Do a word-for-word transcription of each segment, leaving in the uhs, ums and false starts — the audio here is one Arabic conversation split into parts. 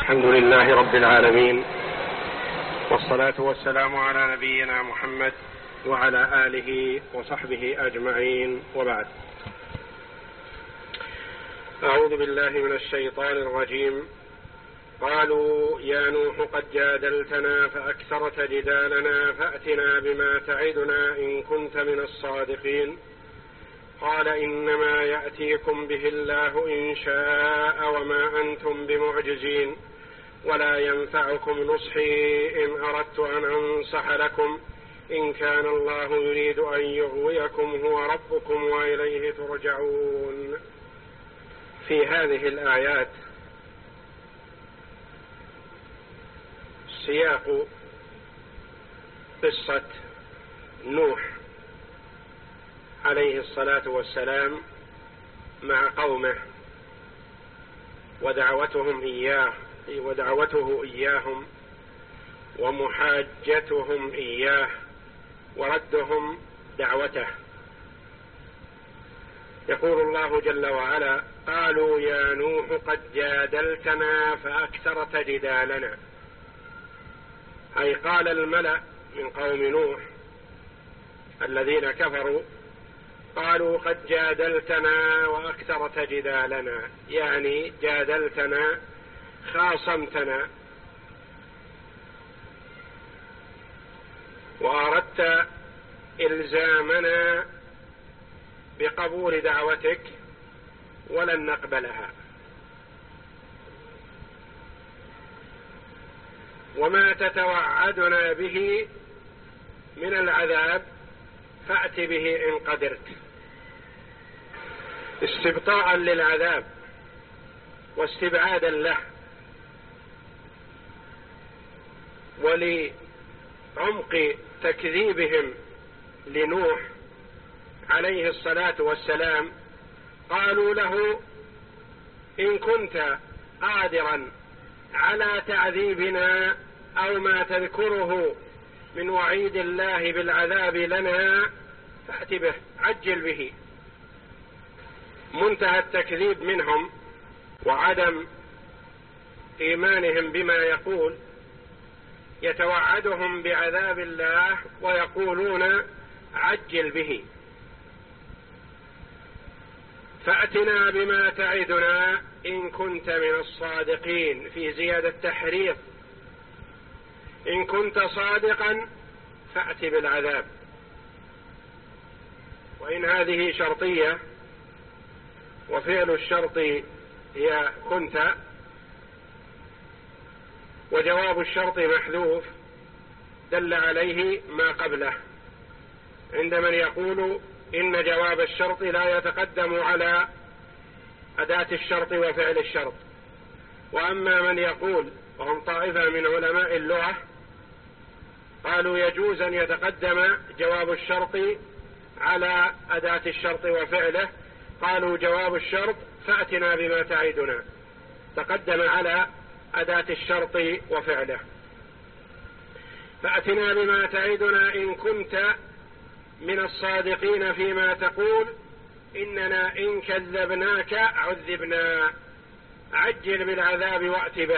الحمد لله رب العالمين، والصلاة والسلام على نبينا محمد وعلى آله وصحبه أجمعين، وبعد. أعوذ بالله من الشيطان الرجيم. قالوا يا نوح قد جادلتنا فأكثرت جدالنا فأتنا بما تعدنا إن كنت من الصادقين. قال إنما يأتيكم به الله إن شاء وما أنتم بمعجزين، ولا ينفعكم نصحي إن أردت أن أنصح لكم إن كان الله يريد أن يغويكم هو ربكم وإليه ترجعون. في هذه الآيات سياق قصة نوح عليه الصلاة والسلام مع قومه ودعوتهم إياه ودعوته إياهم ومحاجتهم إياه وردهم دعوته. يقول الله جل وعلا: قالوا يا نوح قد جادلتنا فأكثرت جدالنا، أي قال الملأ من قوم نوح الذين كفروا، قالوا قد جادلتنا وأكثرت جدالنا، يعني جادلتنا خاصمتنا وأردت إلزامنا بقبول دعوتك ولن نقبلها، وما تتوعدنا به من العذاب فأت به إن قدرت، استبطاء للعذاب واستبعادا له ولعمق تكذيبهم لنوح عليه الصلاة والسلام. قالوا له: إن كنت قادرا على تعذيبنا أو ما تذكره من وعيد الله بالعذاب لنا فأت به، عجل به. منتهى التكذيب منهم وعدم إيمانهم بما يقول، يتوعدهم بعذاب الله ويقولون عجل به. فأتنا بما تعدنا إن كنت من الصادقين، في زيادة تحريض، إن كنت صادقا فأت بالعذاب. وإن هذه شرطية وفعل الشرط هي كنت، وجواب الشرط محذوف دل عليه ما قبله، عند من يقول إن جواب الشرط لا يتقدم على أداة الشرط وفعل الشرط. وأما من يقول، وهم طائفة من علماء اللغة، قالوا يجوز أن يتقدم جواب الشرط على أداة الشرط وفعله. قالوا جواب الشرط فأتنا بما تعدنا تقدم على أداة الشرط وفعله. فأتنا بما تعدنا إن كنت من الصادقين فيما تقول، إننا إن كذبناك عذبنا، عجل بالعذاب وأت به.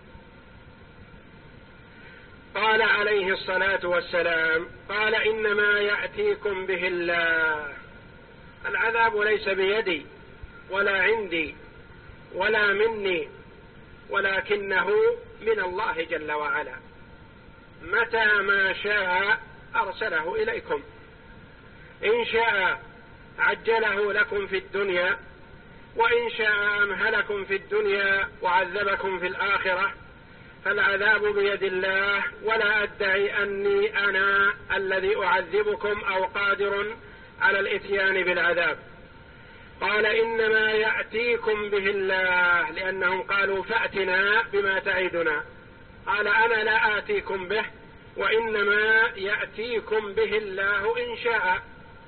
قال عليه الصلاة والسلام: قال إنما يأتيكم به الله، العذاب ليس بيدي ولا عندي ولا مني، ولكنه من الله جل وعلا، متى ما شاء أرسله إليكم، إن شاء عجله لكم في الدنيا، وإن شاء أمهلكم في الدنيا وعذبكم في الآخرة، فالعذاب بيد الله، ولا أدعي أني أنا الذي أعذبكم أو قادر على الإتيان بالعذاب. قال إنما يأتيكم به الله، لأنهم قالوا فأتنا بما تعدنا. قال أنا لا آتيكم به، وإنما يأتيكم به الله إن شاء.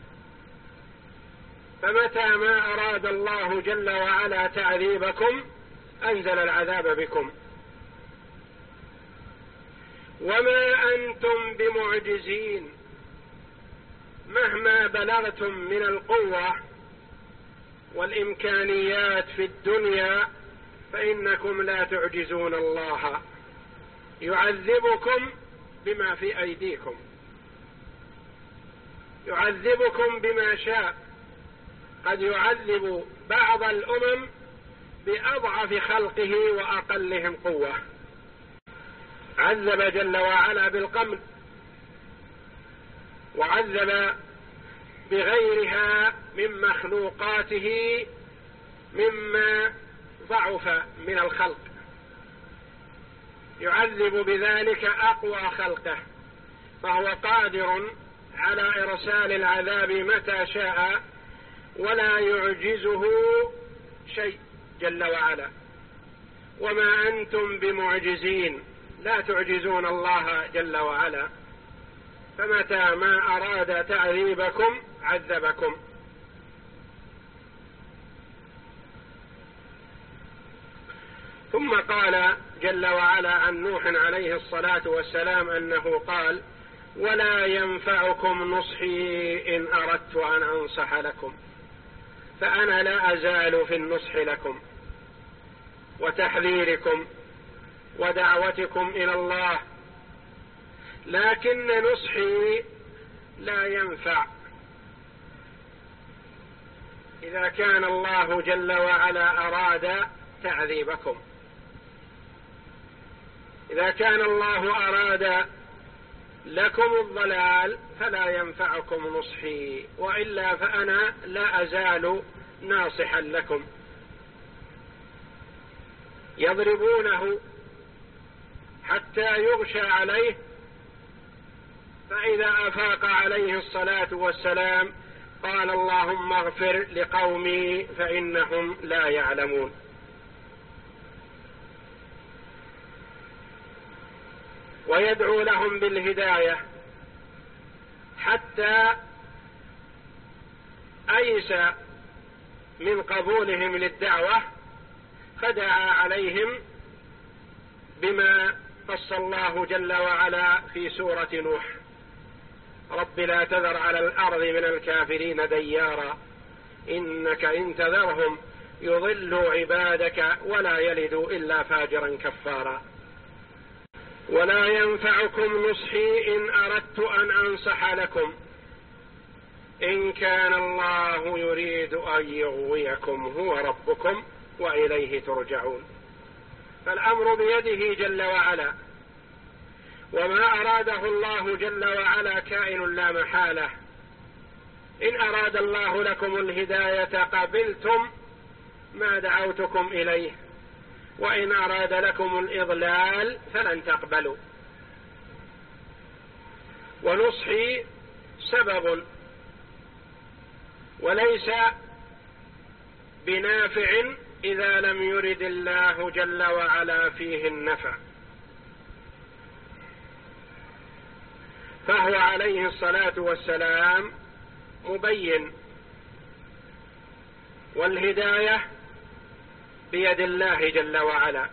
فمتى ما أراد الله جل وعلا تعذيبكم أنزل العذاب بكم، وما أنتم بمعجزين، مهما بلغتم من القوة والإمكانيات في الدنيا فإنكم لا تعجزون الله، يعذبكم بما في أيديكم، يعذبكم بما شاء. قد يعذب بعض الأمم بأضعف خلقه وأقلهم قوة. عذب جل وعلا بالقمل، وعذب بغيرها من مخلوقاته مما ضعف من الخلق، يعذب بذلك أقوى خلقه، فهو قادر على إرسال العذاب متى شاء ولا يعجزه شيء جل وعلا. وما أنتم بمعجزين، لا تعجزون الله جل وعلا، فمتى ما أراد تعذيبكم عذبكم. ثم قال جل وعلا عن نوح عليه الصلاة والسلام أنه قال: ولا ينفعكم نصحي إن أردت أن أنصح لكم. فأنا لا أزال في النصح لكم وتحذيركم ودعوتكم إلى الله، لكن نصحي لا ينفع إذا كان الله جل وعلا أراد تعذيبكم. إذا كان الله أراد لكم الضلال فلا ينفعكم نصحي، وإلا فأنا لا أزال ناصحا لكم. يضربونه حتى يغشى عليه، فإذا أفاق عليه الصلاة والسلام قال: اللهم اغفر لقومي فإنهم لا يعلمون. ويدعو لهم بالهداية حتى أيس من قبولهم للدعوة، فدعا عليهم بما قص الله جل وعلا في سورة نوح: رب لا تذر على الأرض من الكافرين ديارا إنك إن تذرهم يضلوا عبادك ولا يلدوا إلا فاجرا كفارا. ولا ينفعكم نصحي إن أردت أن أنصح لكم إن كان الله يريد أن يغويكم هو ربكم وإليه ترجعون. فالأمر بيده جل وعلا، وما أراده الله جل وعلا كائن لا محالة. إن أراد الله لكم الهداية قبلتم ما دعوتكم إليه، وإن أراد لكم الإضلال فلن تقبلوا. ونصحي سبب وليس بنافع إذا لم يرد الله جل وعلا فيه النفع. فهو عليه الصلاة والسلام مبين، والهداية بيد الله جل وعلا.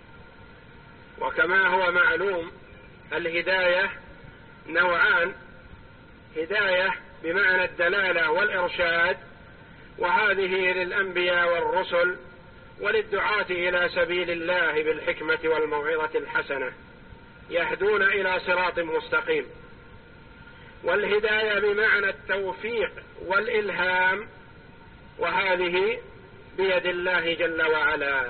وكما هو معلوم الهداية نوعان: هداية بمعنى الدلالة والإرشاد، وهذه للأنبياء والرسل وللدعاة إلى سبيل الله بالحكمة والموعظة الحسنة، يهدون إلى صراط مستقيم. والهداية بمعنى التوفيق والإلهام، وهذه بيد الله جل وعلا.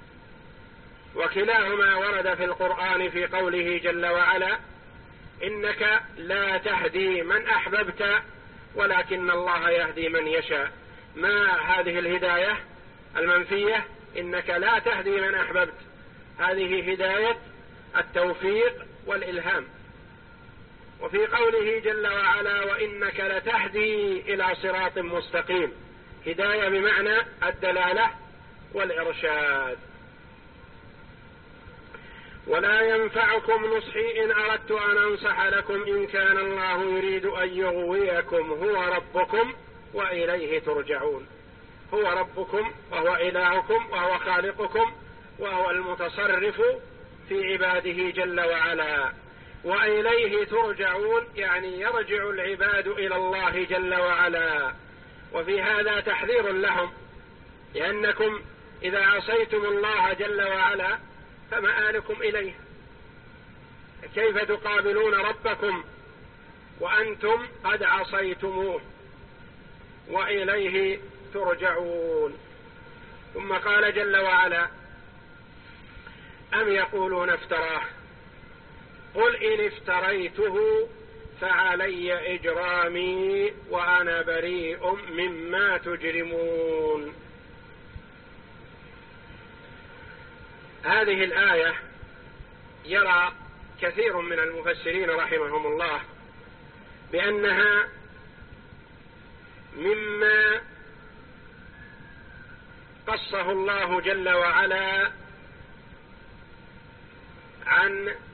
وكلاهما ورد في القرآن في قوله جل وعلا: إنك لا تهدي من أحببت ولكن الله يهدي من يشاء. ما هذه الهداية المنفية؟ إنك لا تهدي من أحببت، هذه هداية التوفيق والإلهام. وفي قوله جل وعلا: وإنك لتهدي إلى صراط مستقيم، هداية بمعنى الدلالة والإرشاد. ولا ينفعكم نصحي إن أردت أن أنصح لكم إن كان الله يريد أن يغويكم هو ربكم وإليه ترجعون. هو ربكم وهو إلهكم وهو خالقكم وهو المتصرف في عباده جل وعلا، وإليه ترجعون يعني يرجع العباد إلى الله جل وعلا. وفي هذا تحذير لهم، لأنكم إذا عصيتم الله جل وعلا فمآلكم إليه، كيف تقابلون ربكم وأنتم قد عصيتموه وإليه ترجعون. ثم قال جل وعلا: أم يقولون افتراه قل إن افتريته فعلي إجرامي وأنا بريء مما تجرمون. هذه الآية يرى كثير من المفسرين رحمهم الله بأنها مما قصه الله جل وعلا عن